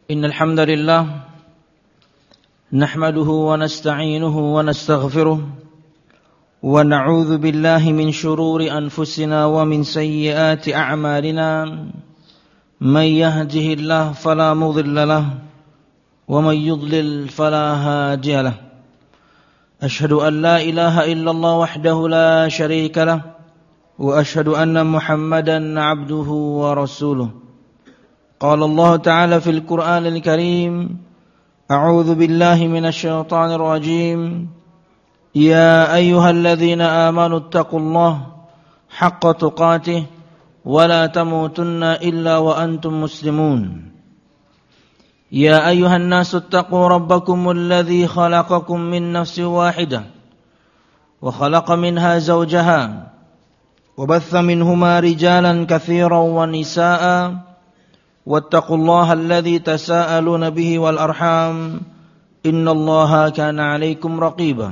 إن الحمد لله نحمده ونستعينه ونستغفره ونعوذ بالله من شرور أنفسنا ومن سيئات أعمالنا من يهده الله فلا مضل له ومن يضلل فلا هادي له أشهد أن لا إله إلا الله وحده لا شريك له وأشهد أن محمدا عبده ورسوله قال الله تعالى في القرآن الكريم أعوذ بالله من الشيطان الرجيم يا أيها الذين آمنوا اتقوا الله حق تقاته ولا تموتن إلا وأنتم مسلمون يا أيها الناس اتقوا ربكم الذي خلقكم من نفس واحدة وخلق منها زوجها وبث منهما رجالا كثيرا ونساء واتقوا الله الذي تساءلون به والأرحام إن الله كان عليكم رقيبا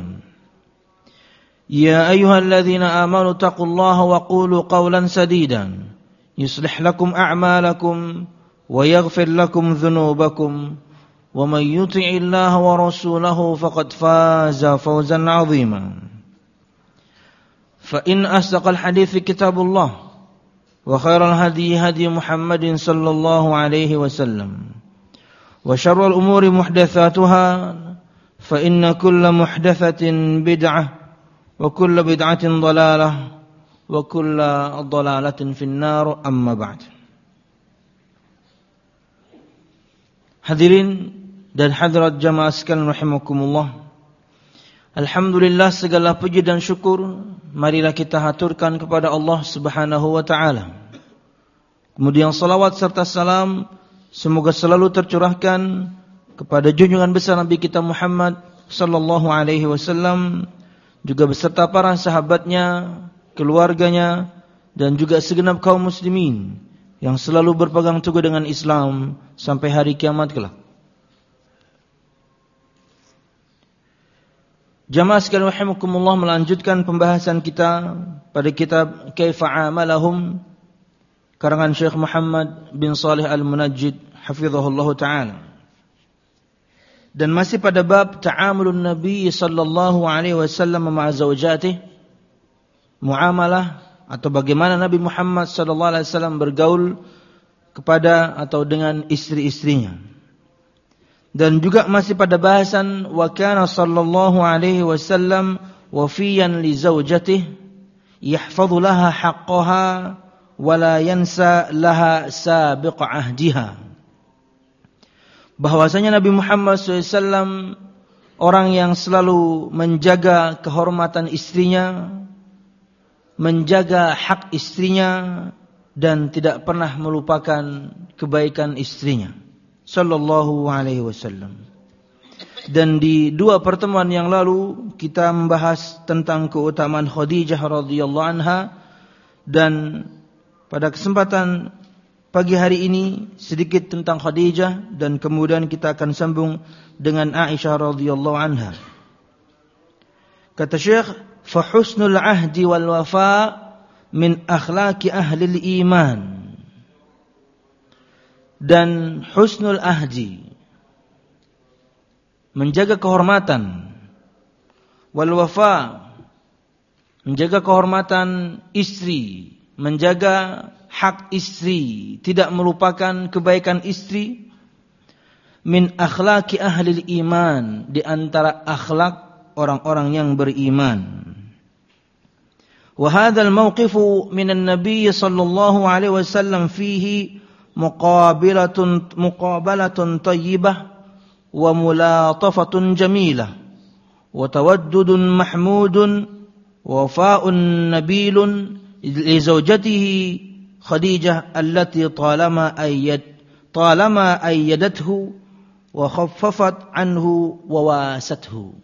يا أيها الذين آمنوا اتقوا الله وقولوا قولا سديدا يصلح لكم أعمالكم ويغفر لكم ذنوبكم ومن يطع الله ورسوله فقد فاز فوزا عظيما فإن أصدق الحديث كتاب الله وخير الهدي هدي محمد صلى الله عليه وسلم وشر الأمور محدثاتها فإن كل محدثة بدعة وكل بدعة ضلالة وكل ضلالة في النار أما بعد. Hadirin dan hadirat jamaah sekalian rahimakumullah. Alhamdulillah, segala puji dan syukur marilah kita haturkan kepada Allah Subhanahu wa taala. Kemudian salawat serta salam semoga selalu tercurahkan kepada junjungan besar Nabi kita Muhammad sallallahu alaihi wasallam, juga beserta para sahabatnya, keluarganya, dan juga segenap kaum muslimin yang selalu berpegang teguh dengan Islam sampai hari kiamat kelak. Jamaah sekalian rahimakumullah, melanjutkan pembahasan kita pada kitab Kaifa Amalahum karangan Syekh Muhammad bin Shalih Al-Munajjid hafizahullah taala. Dan masih pada bab ta'amulun Nabi sallallahu alaihi wasallam ma'a zawjatih, muamalah atau bagaimana Nabi Muhammad sallallahu alaihi wasallam bergaul kepada atau dengan istri-istrinya. Dan juga masih pada bahasan wa kana sallallahu alaihi wasallam wafiyan li zawjatihi yahfazu laha haqqaha wa la yansa laha sabiq ahdiha. Bahwasanya Nabi Muhammad SAW orang yang selalu menjaga kehormatan istrinya, menjaga hak istrinya, dan tidak pernah melupakan kebaikan istrinya sallallahu alaihi wasallam. Dan di dua pertemuan yang lalu kita membahas tentang keutamaan Khadijah radhiyallahu anha, dan pada kesempatan pagi hari ini sedikit tentang Khadijah, dan kemudian kita akan sambung dengan Aisyah radhiyallahu anha. Kata Syekh, fa husnul ahdi wal wafa min akhlaqi ahli iman. Dan husnul ahdi, menjaga kehormatan, wal wafa, menjaga kehormatan istri, menjaga hak istri, tidak melupakan kebaikan istri, min akhlaqi ahli iman, di antara akhlak orang-orang yang beriman. Wa hadzal mauqifu minan nabiy sallallahu alaihi wasallam fihi muqabalatun tayyibah wa mulatafatun jamilah wa tawaddudun mahmudun wa wafa'un nabilun li zawjatihi Khadijah allati talama ayyadathu wa khaffafat anhu wa wasathu.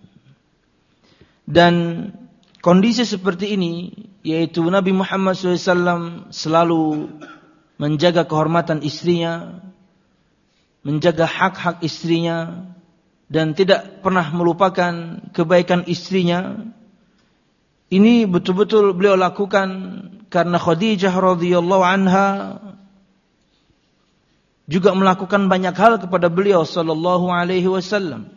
Dan kondisi seperti ini, yaitu Nabi Muhammad SAW selalu menjaga kehormatan istrinya, menjaga hak-hak istrinya, dan tidak pernah melupakan kebaikan istrinya. Ini betul-betul beliau lakukan karena Khadijah radhiyallahu anha juga melakukan banyak hal kepada beliau sallallahu alaihi wasallam.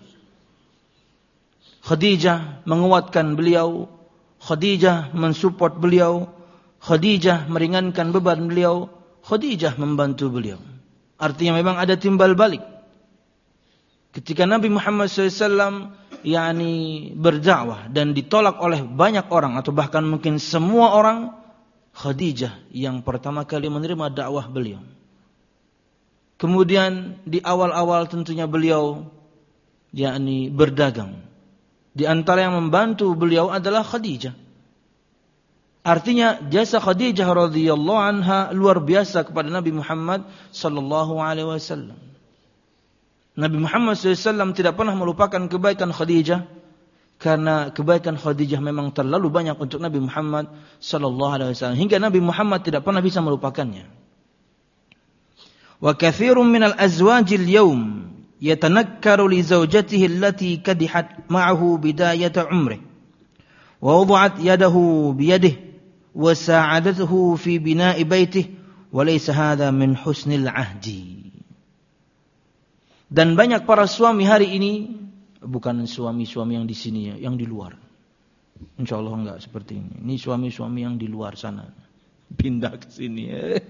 Khadijah menguatkan beliau, Khadijah mensupport beliau, Khadijah meringankan beban beliau, Khadijah membantu beliau. Artinya memang ada timbal balik. Ketika Nabi Muhammad SAW berdakwah dan ditolak oleh banyak orang atau bahkan mungkin semua orang, Khadijah yang pertama kali menerima dakwah beliau. Kemudian di awal-awal tentunya beliau berdagang. Di antara yang membantu beliau adalah Khadijah. Artinya jasa Khadijah radhiyallahu anha luar biasa kepada Nabi Muhammad sallallahu alaihi wasallam. Nabi Muhammad SAW tidak pernah melupakan kebaikan Khadijah, karena kebaikan Khadijah memang terlalu banyak untuk Nabi Muhammad sallallahu alaihi wasallam hingga Nabi Muhammad tidak pernah bisa melupakannya. Wa katsirun minal azwajil yawm yatanakkaru li zawjatihi allati kadihat ma'ahu bidayata umrih wa wada'at yadahu biyadihi wa sa'adathu fi bina'i baitihi wa laysa hadha min husnil ahdi. Dan banyak para suami hari ini, bukan suami-suami yang di sini ya, yang di luar. Insyaallah enggak seperti ini. Ini suami-suami yang di luar sana. Pindah ke sini.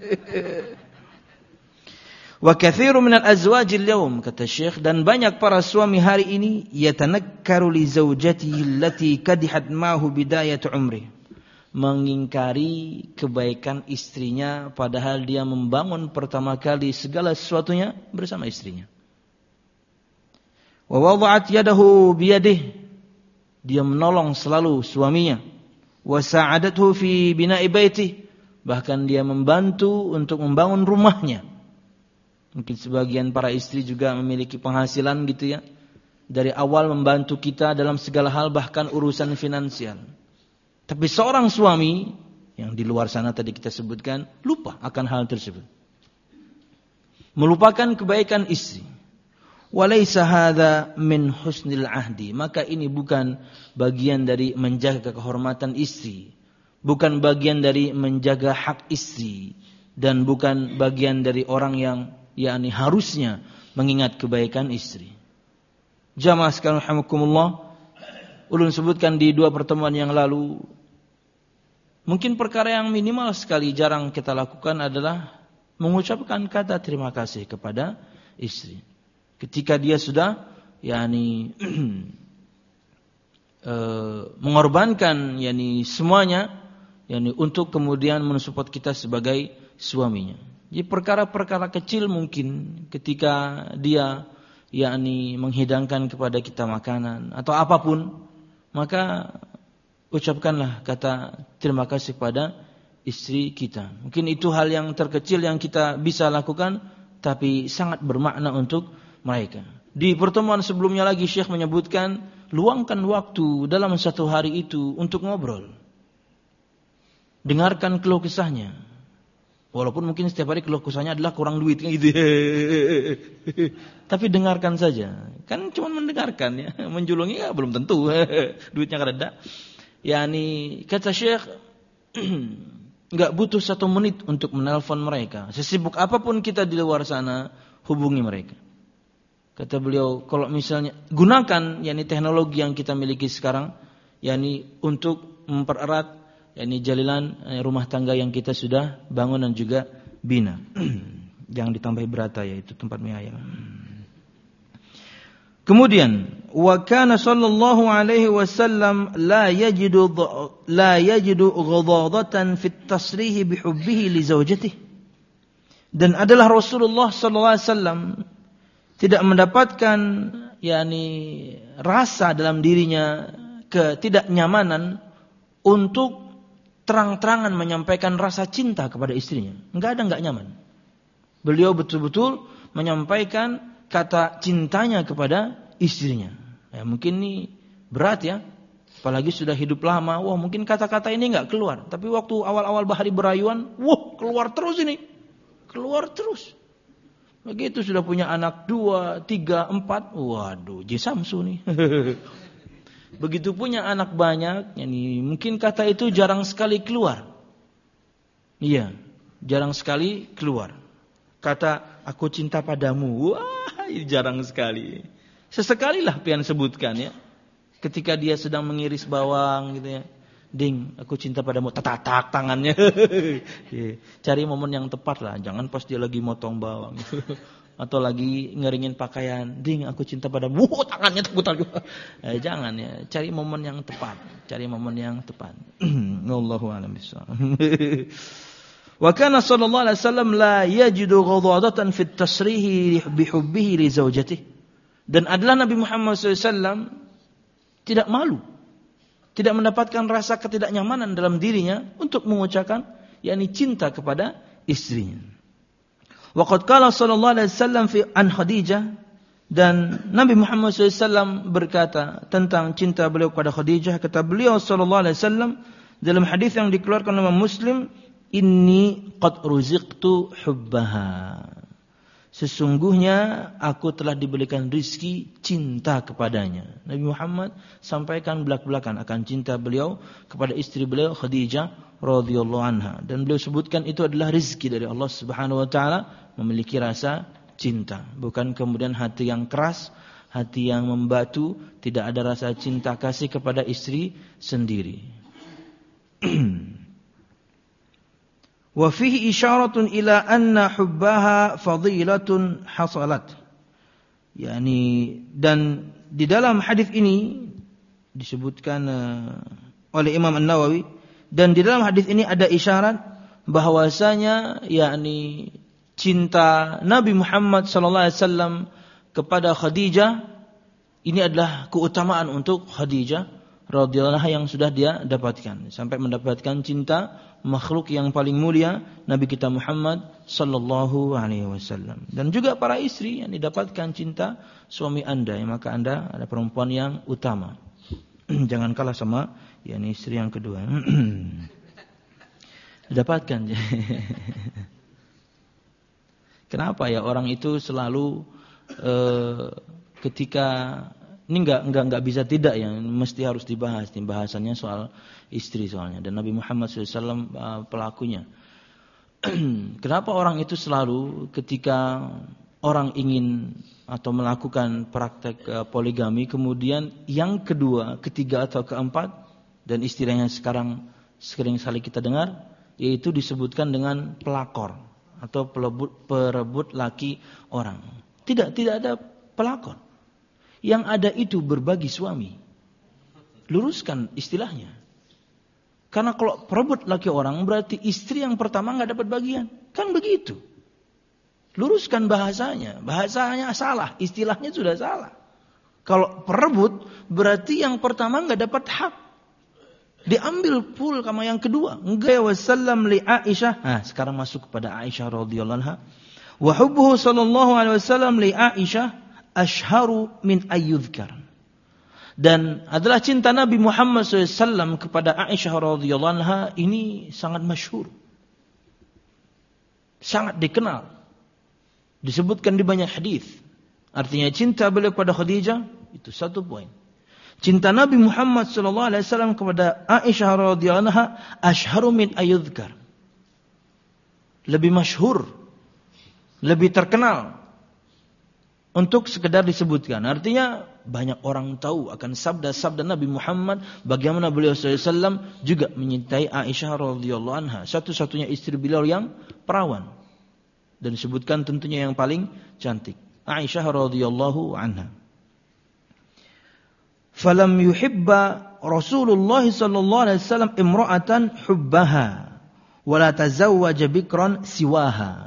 Wa katsirun minal azwajil yawm, kata Syekh, dan banyak para suami hari ini yatanakkaru li zawjatihi allati kadihat ma'hu bidayat umri, mengingkari kebaikan istrinya padahal dia membangun pertama kali segala sesuatunya bersama istrinya. Wa wada'at yadahu biyadihi, dia menolong selalu suaminya. Wa sa'adathu fi bina'i baitihi, bahkan dia membantu untuk membangun rumahnya. Mungkin sebagian para istri juga memiliki penghasilan gitu ya. Dari awal membantu kita dalam segala hal, bahkan urusan finansial. Tapi seorang suami yang di luar sana tadi kita sebutkan lupa akan hal tersebut. Melupakan kebaikan istri. Walaysa hadza min husnil ahdi, maka ini bukan bagian dari menjaga kehormatan istri, bukan bagian dari menjaga hak istri, dan bukan bagian dari orang yang harusnya mengingat kebaikan istri. Jamaah sekalian rahimakumullah, ulun sebutkan di 2 pertemuan yang lalu, mungkin perkara yang minimal sekali jarang kita lakukan adalah mengucapkan kata terima kasih kepada istri. Ketika dia sudah mengorbankan semuanya untuk kemudian mensupport kita sebagai suaminya. Jadi perkara-perkara kecil mungkin ketika dia menghidangkan kepada kita makanan atau apapun, maka ucapkanlah kata terima kasih pada istri kita. Mungkin itu hal yang terkecil yang kita bisa lakukan, tapi sangat bermakna untuk mereka. Di pertemuan sebelumnya lagi Syekh menyebutkan, luangkan waktu dalam satu hari itu untuk ngobrol. Dengarkan keluh kesahnya. Walaupun mungkin setiap hari keluh kesahnya adalah kurang duit gitu. Tapi dengarkan saja. Kan cuma mendengarkan ya. Menjulungi ya belum tentu duitnya kada. Kata Syekh, enggak butuh 1 menit untuk menelpon mereka. Sesibuk apapun kita di luar sana, hubungi mereka. Kata beliau, kalau misalnya gunakan teknologi yang kita miliki sekarang untuk mempererat jalinan rumah tangga yang kita sudah bangun dan juga bina. Jangan ditambah berata, yaitu tempat mie ayam. Kemudian, wa kana sallallahu alaihi wasallam la yajidu ghadadatan fit tasrih bi hubbihi li zawjatihi. Dan adalah Rasulullah sallallahu alaihi wasallam tidak mendapatkan rasa dalam dirinya ketidaknyamanan untuk terang-terangan menyampaikan rasa cinta kepada istrinya. Enggak nyaman. Beliau betul-betul menyampaikan kata cintanya kepada istrinya. Ya, mungkin ini berat ya. Apalagi sudah hidup lama. Wah, mungkin kata-kata ini enggak keluar. Tapi waktu awal-awal bahari berayuan, keluar terus ini. Keluar terus. Begitu sudah punya anak 2, 3, 4, waduh, Jisamsu nih. Begitu punya anak banyak, mungkin kata itu jarang sekali keluar. Iya, jarang sekali keluar. kata aku cinta padamu. Wah, jarang sekali. Sesekalilah pian sebutkan ya. Ketika dia sedang mengiris bawang gitu ya. Ding, aku cinta padamu. Tatak tangannya. Cari momen yang tepat lah. Jangan pas dia lagi motong bawang. Atau lagi ngeringin pakaian. Ding, aku cinta padamu. Tangannya terputar. Jangan ya. Cari momen yang tepat. Wallahu a'lam bishawab. Wa kana sallallahu alaihi wasallam la yajidu ghadadatan fit tasrihi bihubbihi li zawjatihi. Dan adalah Nabi Muhammad SAW tidak malu, tidak mendapatkan rasa ketidaknyamanan dalam dirinya untuk mengucapkan yakni cinta kepada istrinya. Wa qad qala sallallahu alaihi wasallam fi an Khadijah, dan Nabi Muhammad SAW berkata tentang cinta beliau kepada Khadijah, kata beliau sallallahu alaihi wasallam dalam hadis yang dikeluarkan oleh Muslim, inni qad ruziqtu hubbaha. Sesungguhnya aku telah diberikan rizki cinta kepadanya. Nabi Muhammad sampaikan belak-belakan akan cinta beliau kepada istri beliau Khadijah radhiyallahu anha, dan beliau sebutkan itu adalah rizki dari Allah Subhanahu wa taala, memiliki rasa cinta, bukan kemudian hati yang keras, hati yang membatu, tidak ada rasa cinta kasih kepada istri sendiri. Wa fihi isyaratun ila anna hubbaha fadilatun hasalat. Yani, dan di dalam hadis ini disebutkan oleh Imam An-Nawawi, dan di dalam hadis ini ada isyarat bahwasanya yakni cinta Nabi Muhammad sallallahu alaihi wasallam kepada Khadijah ini adalah keutamaan untuk Khadijah radhiyallahu anha yang sudah dia dapatkan, sampai mendapatkan cinta makhluk yang paling mulia Nabi kita Muhammad sallallahu alaihi wasallam. Dan juga para istri yang didapatkan cinta suami Anda, ya, maka Anda ada perempuan yang utama. Jangan kalah sama yakni istri yang kedua. Didapatkan. Kenapa ya orang itu selalu ketika ini enggak bisa tidak ya, mesti harus dibahas. Bahasannya soal istri soalnya, dan Nabi Muhammad SAW pelakunya. Kenapa orang itu selalu ketika orang ingin atau melakukan praktek poligami, kemudian yang kedua, ketiga atau keempat, dan istilahnya sekarang sering kali kita dengar, yaitu disebutkan dengan pelakor atau perebut laki orang. Tidak ada pelakor. Yang ada itu berbagi suami. Luruskan istilahnya. Karena kalau perebut laki orang berarti istri yang pertama enggak dapat bagian. Kan begitu. Luruskan bahasanya. Bahasanya salah, istilahnya sudah salah. Kalau perebut berarti yang pertama enggak dapat hak. Diambil full sama yang kedua. Enggak wasallam li Aisyah. Nah, sekarang masuk kepada Aisyah radhiyallahu anha. Wa hubbuhu sallallahu alaihi wasallam li Aisyah ashharu min ayyudhkar. Dan adalah cinta Nabi Muhammad SAW kepada Aisyah radhiyallahu anha ini sangat masyhur, sangat dikenal, disebutkan di banyak hadis. Artinya cinta beliau kepada Khadijah itu satu poin. Cinta Nabi Muhammad SAW kepada Aisyah radhiyallahu anha ashharu min ayyudhkar, lebih masyhur, lebih terkenal untuk sekedar disebutkan. Artinya banyak orang tahu akan sabda-sabda Nabi Muhammad, bagaimana beliau SAW juga menyintai Aisyah radhiyallahu anha, satu-satunya istri beliau yang perawan, dan disebutkan tentunya yang paling cantik, Aisyah radhiyallahu anha. Falam yuhibba Rasulullah sallallahu alaihi wasallam imra'atan hubbaha wa la tazawwaja bikran siwaha.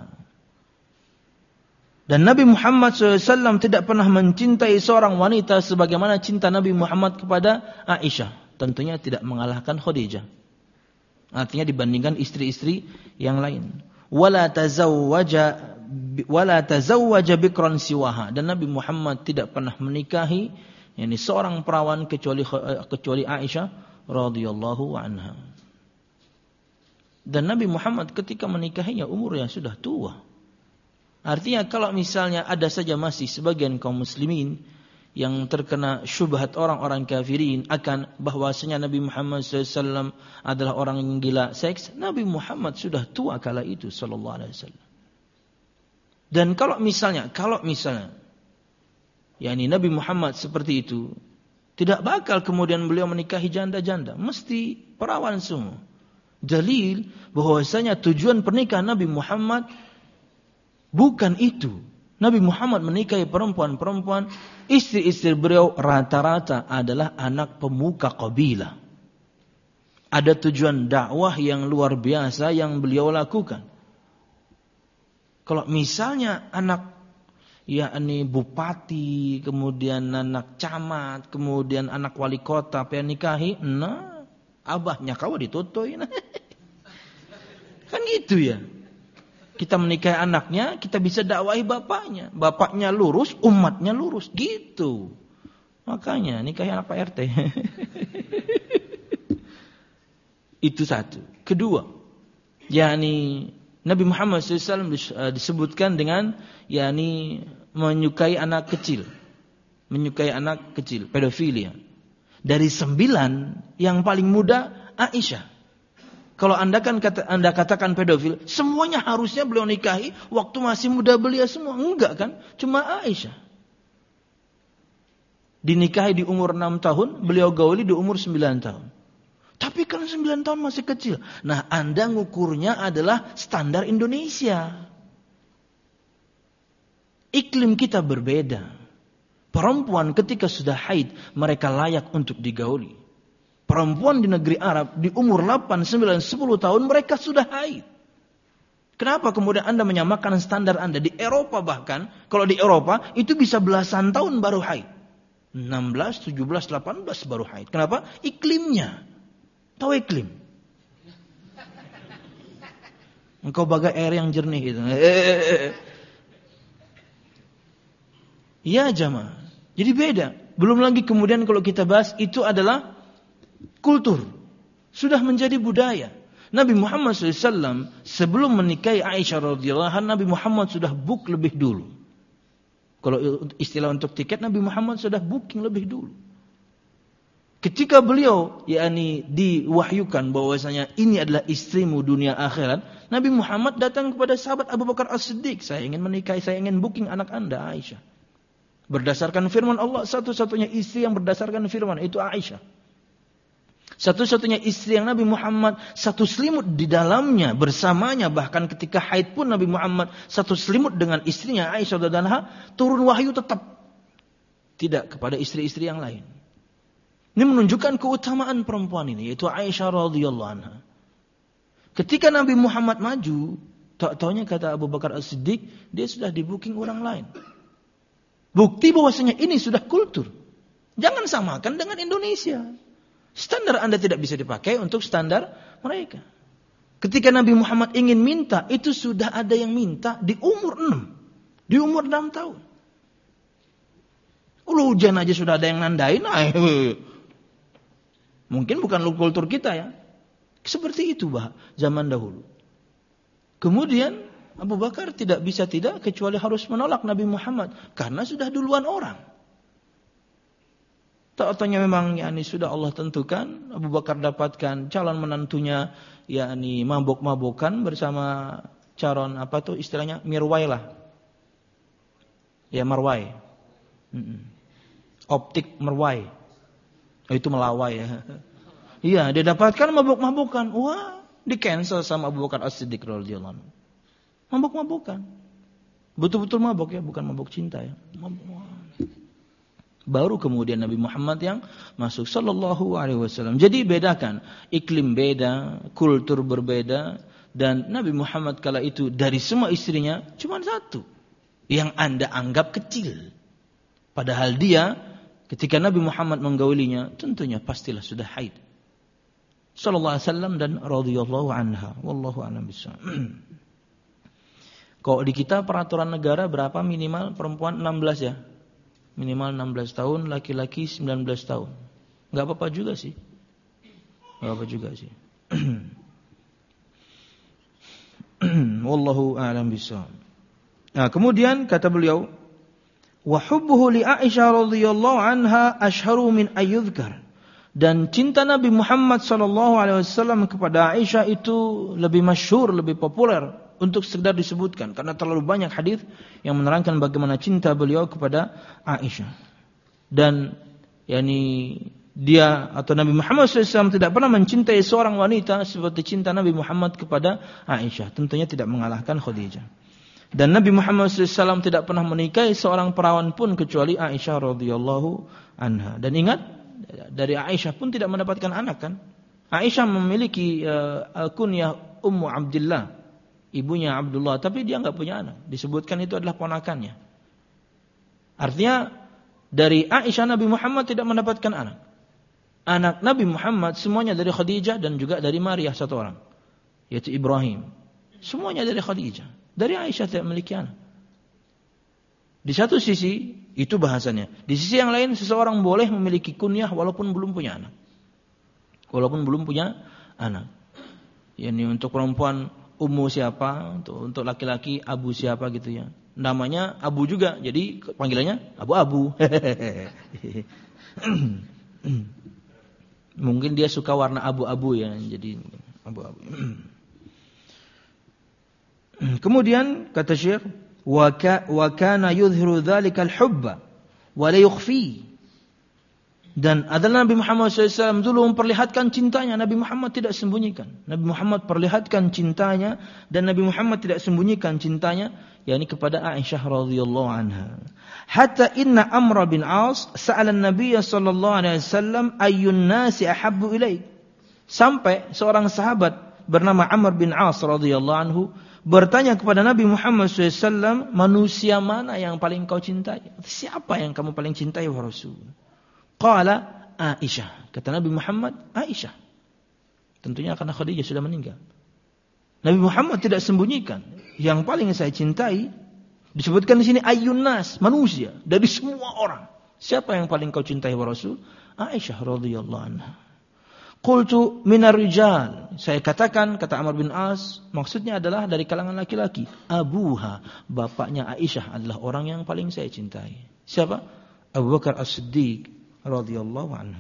Dan Nabi Muhammad SAW tidak pernah mencintai seorang wanita sebagaimana cinta Nabi Muhammad kepada Aisyah. Tentunya tidak mengalahkan Khadijah. Artinya dibandingkan istri-istri yang lain. Wala tazawwaja bikran siwaha. Dan Nabi Muhammad tidak pernah menikahi yakni seorang perawan kecuali Aisyah radhiyallahu anha. Dan Nabi Muhammad ketika menikahinya umurnya sudah tua. Artinya kalau misalnya ada saja masih sebagian kaum muslimin yang terkena syubhat orang-orang kafirin akan bahwasanya Nabi Muhammad SAW adalah orang yang gila seks, Nabi Muhammad sudah tua kala itu sallallahu alaihi wasallam. Dan kalau misalnya yakni Nabi Muhammad seperti itu, tidak bakal kemudian beliau menikahi janda-janda, mesti perawan semua. Dalil bahwasanya tujuan pernikahan Nabi Muhammad bukan itu. Nabi Muhammad menikahi perempuan-perempuan, istri-istri beliau rata-rata adalah anak pemuka kabilah. Ada tujuan dakwah yang luar biasa yang beliau lakukan. Kalau misalnya anak yakni bupati, kemudian anak camat, kemudian anak wali kota pengen nikahi, nah abahnya kau ditutuin. Kan gitu ya. Kita menikahi anaknya, kita bisa dakwahi bapaknya. Bapaknya lurus, umatnya lurus. Gitu. Makanya nikahi anak Pak RT. Itu satu. Kedua, yakni Nabi Muhammad SAW disebutkan dengan yakni menyukai anak kecil. Menyukai anak kecil, pedofilia. Dari 9, yang paling muda Aisyah. Kalau Anda katakan pedofil, semuanya harusnya beliau nikahi waktu masih muda belia semua. Enggak kan? Cuma Aisyah. Dinikahi di umur 6 tahun, beliau gauli di umur 9 tahun. Tapi kan 9 tahun masih kecil. Nah, Anda ngukurnya adalah standar Indonesia. Iklim kita berbeda. Perempuan ketika sudah haid, mereka layak untuk digauli. Perempuan di negeri Arab di umur 8, 9, 10 tahun mereka sudah haid. Kenapa kemudian Anda menyamakan standar Anda? Di Eropa bahkan, kalau di Eropa itu bisa belasan tahun baru haid. 16, 17, 18 baru haid. Kenapa? Iklimnya. Tahu iklim? Engkau bagai air yang jernih gitu. Iya jamaah. Jadi beda. Belum lagi kemudian kalau kita bahas itu adalah kultur. Sudah menjadi budaya. Nabi Muhammad SAW sebelum menikahi Aisyah radhiyallahu anha, Nabi Muhammad sudah book lebih dulu. Kalau istilah untuk tiket, Nabi Muhammad sudah booking lebih dulu. Ketika beliau yakni diwahyukan bahwasanya ini adalah istrimu dunia akhirat, Nabi Muhammad datang kepada sahabat Abu Bakar As-Siddiq, saya ingin menikahi, saya ingin booking anak Anda Aisyah. Berdasarkan firman Allah, satu-satunya istri yang berdasarkan firman itu Aisyah. Satu-satunya istri yang Nabi Muhammad satu selimut di dalamnya bersamanya, bahkan ketika haid pun Nabi Muhammad satu selimut dengan istrinya Aisyah radhiyallahu anha, turun wahyu tetap tidak kepada istri-istri yang lain. Ini menunjukkan keutamaan perempuan ini, yaitu Aisyah radhiyallahu anha. Ketika Nabi Muhammad maju, tak-taunya kata Abu Bakar As-Siddiq, dia sudah di booking orang lain. Bukti bahwasanya ini sudah kultur. Jangan samakan dengan Indonesia. Standar Anda tidak bisa dipakai untuk standar mereka. Ketika Nabi Muhammad ingin minta, itu sudah ada yang minta di umur 6. Di umur 6 tahun. Hujan aja sudah ada yang nandain. Mungkin bukan kultur kita ya. Seperti itu zaman dahulu. Kemudian Abu Bakar tidak bisa tidak kecuali harus menolak Nabi Muhammad. Karena sudah duluan orang. Tak-tanya memang yakni sudah Allah tentukan, Abu Bakar dapatkan calon menantunya yakni mabok-mabokan bersama calon apa tuh istilahnya mirwai lah. Ya marwai. Optik merwai. Itu melawai ya. Iya, dia dapatkan mabok-mabokan. Wah, di-cancel sama Abu Bakar As-Siddiq radhiyallahu anhu. Mabok-mabokan. Betul-betul mabok ya, bukan mabok cinta ya. Mabok. Baru kemudian Nabi Muhammad yang masuk sallallahu alaihi wasallam. Jadi bedakan, iklim beda, kultur berbeda, dan Nabi Muhammad kala itu dari semua istrinya cuma satu yang Anda anggap kecil. Padahal dia ketika Nabi Muhammad menggaulinya tentunya pastilah sudah haid. Sallallahu alaihi wasallam dan radhiyallahu anha. Wallahu a'lam bishawab. Kalau di kita peraturan negara berapa minimal perempuan 16 ya? Minimal 16 tahun, laki-laki 19 tahun. Enggak apa-apa juga sih. Enggak apa juga sih. Wallahu a'lam bishawab. Nah, kemudian kata beliau, wa hubbuhu li Aisyah radhiyallahu anha ashharu min ayyudhkar. Dan cinta Nabi Muhammad sallallahu alaihi wasallam kepada Aisyah itu lebih masyhur, lebih populer untuk sekedar disebutkan karena terlalu banyak hadis yang menerangkan bagaimana cinta beliau kepada Aisyah. Dan dia atau Nabi Muhammad SAW tidak pernah mencintai seorang wanita seperti cinta Nabi Muhammad kepada Aisyah. Tentunya tidak mengalahkan Khadijah. Dan Nabi Muhammad SAW tidak pernah menikahi seorang perawan pun kecuali Aisyah radhiyallahu anha. Dan ingat, dari Aisyah pun tidak mendapatkan anak kan? Aisyah memiliki kunyah Ummu Abdillah, ibunya Abdullah, tapi dia enggak punya anak. Disebutkan itu adalah ponakannya. Artinya dari Aisyah Nabi Muhammad tidak mendapatkan anak. Anak Nabi Muhammad semuanya dari Khadijah dan juga dari Maria satu orang, yaitu Ibrahim. Semuanya dari Khadijah. Dari Aisyah tidak memiliki anak. Di satu sisi itu bahasanya. Di sisi yang lain seseorang boleh memiliki kunyah walaupun belum punya anak. Walaupun belum punya anak. Yani untuk perempuan Ummu siapa, untuk laki-laki Abu siapa gitu ya. Namanya Abu juga, jadi panggilannya Abu-Abu. Mungkin dia suka warna abu-abu ya, jadi abu-abu. Kemudian kata Syekh, wa kana yudhiru dzalika al-hubba wa la yukhfi. Dan adalah Nabi Muhammad SAW dulu memperlihatkan cintanya. Nabi Muhammad tidak sembunyikan. Nabi Muhammad perlihatkan cintanya dan Nabi Muhammad tidak sembunyikan cintanya, yakni kepada Aisyah radhiyallahu anha. Hatta inna Amr bin As sa'ala an-nabiy sallallahu alaihi wasallam ayyun nasi ahabbu ilaik. Sampai seorang sahabat bernama Amr bin As radhiyallahu anhu bertanya kepada Nabi Muhammad SAW, manusia mana yang paling kau cintai? Siapa yang kamu paling cintai wahai Rasul? Qala Aisyah. Kata Nabi Muhammad, Aisyah. Tentunya karena Khadijah sudah meninggal. Nabi Muhammad tidak sembunyikan. Yang paling saya cintai, disebutkan di sini ayyun nas, manusia, dari semua orang. Siapa yang paling kau cintai wahai Rasul? Aisyah radhiyallahu anha. Qultu minar rijal. Saya katakan, kata Amr bin As, maksudnya adalah dari kalangan laki-laki. Abuha, bapaknya Aisyah adalah orang yang paling saya cintai. Siapa? Abu Bakar As-Siddiq radhiyallahu anhu.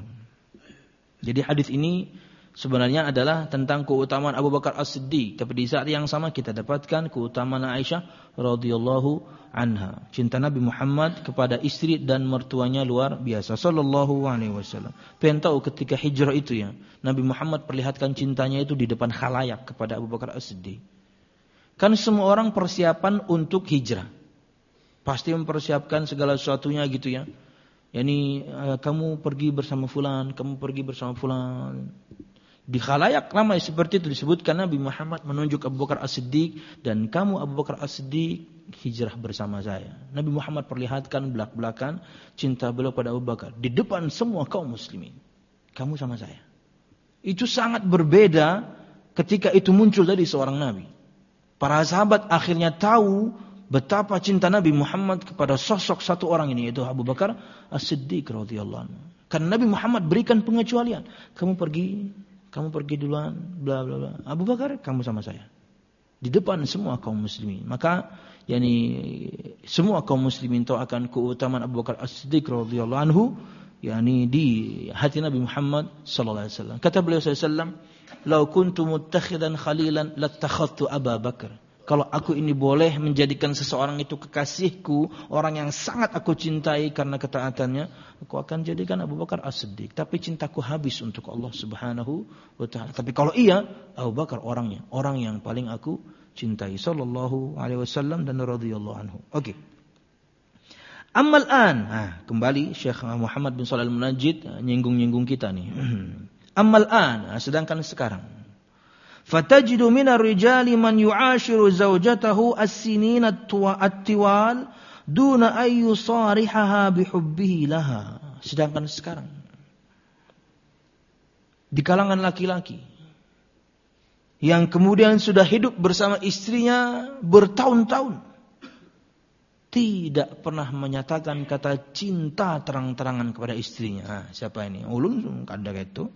Jadi hadis ini sebenarnya adalah tentang keutamaan Abu Bakar As-Siddiq, tapi di saat yang sama kita dapatkan keutamaan Aisyah radhiyallahu anha. Cinta Nabi Muhammad kepada istri dan mertuanya luar biasa sallallahu alaihi wasallam. Pengen tahu ketika hijrah itu ya, Nabi Muhammad perlihatkan cintanya itu di depan khalayak kepada Abu Bakar As-Siddiq. Kan semua orang persiapan untuk hijrah. Pasti mempersiapkan segala sesuatunya gitu ya. Yani kamu pergi bersama fulan, kamu pergi bersama fulan. Di khalayak ramai seperti itu disebutkan Nabi Muhammad menunjuk Abu Bakar As-Siddiq, dan kamu Abu Bakar As-Siddiq hijrah bersama saya. Nabi Muhammad perlihatkan belak-belakan cinta beliau pada Abu Bakar di depan semua kaum muslimin. Kamu sama saya. Itu sangat berbeda ketika itu muncul dari seorang nabi. Para sahabat akhirnya tahu betapa cinta Nabi Muhammad kepada sosok satu orang ini, yaitu Abu Bakar As-Siddiq radhiyallahu anhu. Karena Nabi Muhammad berikan pengecualian. Kamu pergi duluan, bla bla bla. Abu Bakar, kamu sama saya. Di depan semua kaum muslimin. Maka semua kaum muslimin tahu akan keutamaan Abu Bakar As-Siddiq radhiyallahu anhu, di hati Nabi Muhammad sallallahu alaihi wasallam. Kata beliau sallallahu alaihi wasallam, "Lau kuntu muttakhidan khalilan lattakhadtu Abu Bakar." Kalau aku ini boleh menjadikan seseorang itu kekasihku, orang yang sangat aku cintai karena ketaatannya, aku akan jadikan Abu Bakar As-Siddiq. Tapi cintaku habis untuk Allah Subhanahu wa ta'ala. Tapi kalau iya, Abu Bakar orangnya, orang yang paling aku cintai sallallahu alaihi wasallam dan radhiyallahu anhu. Oke. Ammal an. Kembali Syekh Muhammad bin Shalih Al-Munajjid nyinggung-nyinggung kita nih. Ammal an. Sedangkan sekarang fatajidu minar rijali man yu'ashiru zawjatahu as-sinin at-tiwal duna ay yusarihaha bihubbihi laha. Sedangkan sekarang di kalangan laki-laki yang kemudian sudah hidup bersama istrinya bertahun-tahun tidak pernah menyatakan kata cinta terang-terangan kepada istrinya. Siapa ini? Ulun kada gitu.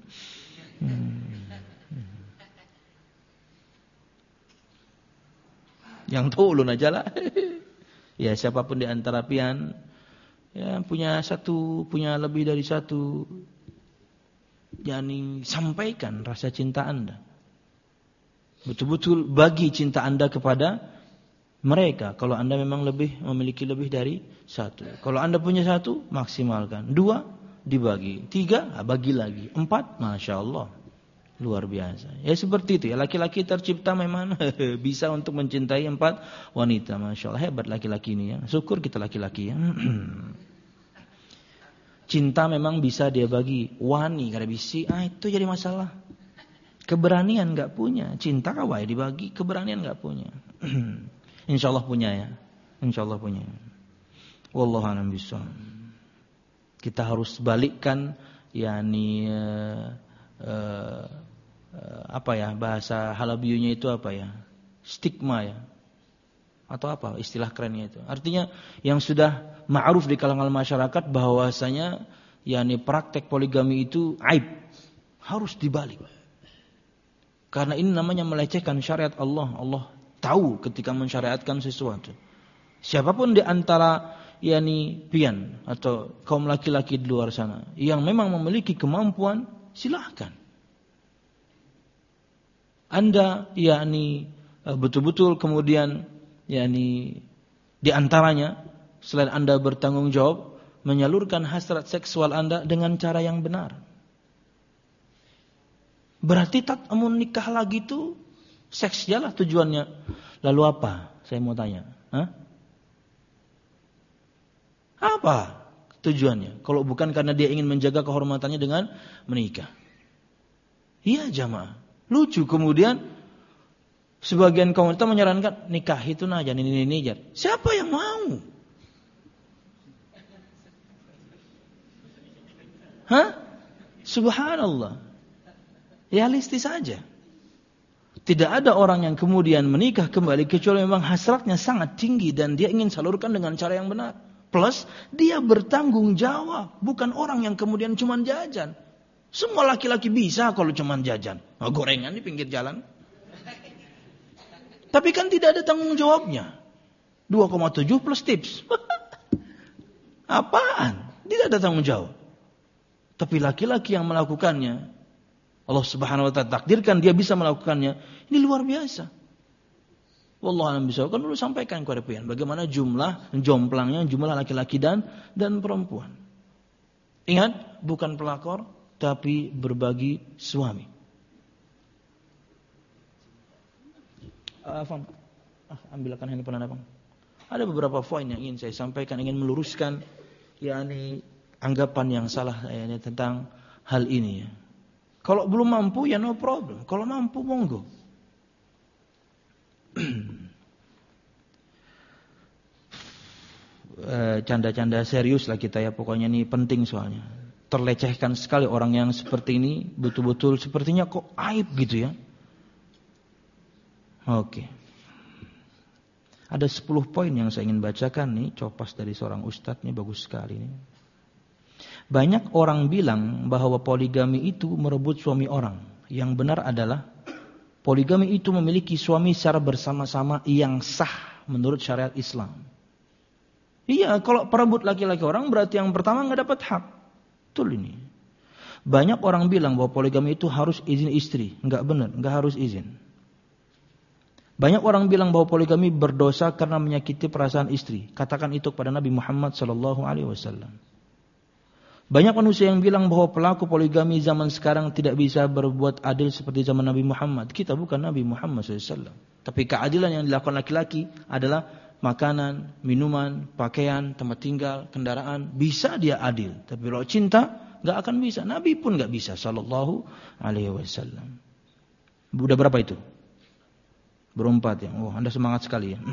Yang tahu ulun aja lah. Ya siapapun di antara pian ya punya lebih dari satu, yakni sampaikan rasa cinta Anda. Betul-betul bagi cinta Anda kepada mereka. Kalau Anda memang memiliki lebih dari satu. Kalau Anda punya satu, maksimalkan. 2, dibagi. 3, bagi lagi. 4, Masya Allah. Luar biasa. Ya seperti itu ya. Laki-laki tercipta memang bisa untuk mencintai 4 wanita. Masya Allah. Hebat laki-laki ini ya. Syukur kita laki-laki ya. Cinta memang bisa dia bagi. Wani kada bisi. Itu jadi masalah. Keberanian enggak punya. Cinta kawai dibagi. Keberanian enggak punya. InsyaAllah punya ya. InsyaAllah punya. Wallahu a'lam bishawab. Kita harus balikkan yakni apa ya bahasa halabiyunya itu apa ya? Stigma ya. Atau apa istilah kerennya itu? Artinya yang sudah ma'ruf di kalangan masyarakat bahwasanya yakni praktek poligami itu aib. Harus dibalik. Karena ini namanya melecehkan syariat Allah. Allah tahu ketika mensyariatkan sesuatu. Siapapun di antara yakni pian atau kaum laki-laki di luar sana yang memang memiliki kemampuan, silahkan. Anda yakni betul-betul kemudian yakni di antaranya selain Anda bertanggung jawab menyalurkan hasrat seksual Anda dengan cara yang benar. Berarti tak menikah lagi itu seks lah tujuannya. Lalu apa? Saya mau tanya. Apa tujuannya? Kalau bukan karena dia ingin menjaga kehormatannya dengan menikah. Iya jamaah. Lucu kemudian sebagian kaum wanita menyarankan nikah itu najan ini. Siapa yang mau? Subhanallah. Realistis saja. Tidak ada orang yang kemudian menikah kembali kecuali memang hasratnya sangat tinggi dan dia ingin salurkan dengan cara yang benar. Plus dia bertanggung jawab, bukan orang yang kemudian cuma jajan. Semua laki-laki bisa kalau cuma jajan. Gorengan di pinggir jalan. Tapi kan tidak ada tanggung jawabnya. 2,7 plus tips. Apaan? Tidak ada tanggung jawab. Tapi laki-laki yang melakukannya, Allah Subhanahu wa ta'ala takdirkan dia bisa melakukannya. Ini luar biasa. Wallahu a'lam bishawab. Kan dulu sampaikan kepada pian bagaimana jumlah jomplangnya, jumlah laki-laki dan perempuan. Ingat, bukan pelakor tapi berbagi suami. Ambilkan handphone Anda, Bang. Ada beberapa poin yang ingin saya sampaikan, ingin meluruskan yakni anggapan yang salah tentang hal ini ya. Kalau belum mampu ya no problem. Kalau mampu monggo. Canda-canda serius lah kita ya. Pokoknya ini penting soalnya. Terlecehkan sekali orang yang seperti ini. Betul-betul sepertinya kok aib gitu ya. Oke. Ada 10 poin yang saya ingin bacakan nih. Copas dari seorang ustadz nih. Bagus sekali nih. Banyak orang bilang bahwa poligami itu merebut suami orang. Yang benar adalah poligami itu memiliki suami secara bersama-sama yang sah menurut syariat Islam. Iya, kalau perebut laki-laki orang berarti yang pertama nggak dapat hak. Betul ini. Banyak orang bilang bahwa poligami itu harus izin istri. Nggak benar, nggak harus izin. Banyak orang bilang bahwa poligami berdosa karena menyakiti perasaan istri. Katakan itu kepada Nabi Muhammad SAW. Banyak manusia yang bilang bahwa pelaku poligami zaman sekarang tidak bisa berbuat adil seperti zaman Nabi Muhammad. Kita bukan Nabi Muhammad SAW. Tapi keadilan yang dilakukan laki-laki adalah makanan, minuman, pakaian, tempat tinggal, kendaraan. Bisa dia adil. Tapi kalau cinta, gak akan bisa. Nabi pun gak bisa. Sallallahu alaihi wasallam. Udah berapa itu? Berempat ya. Oh, Anda semangat sekali ya.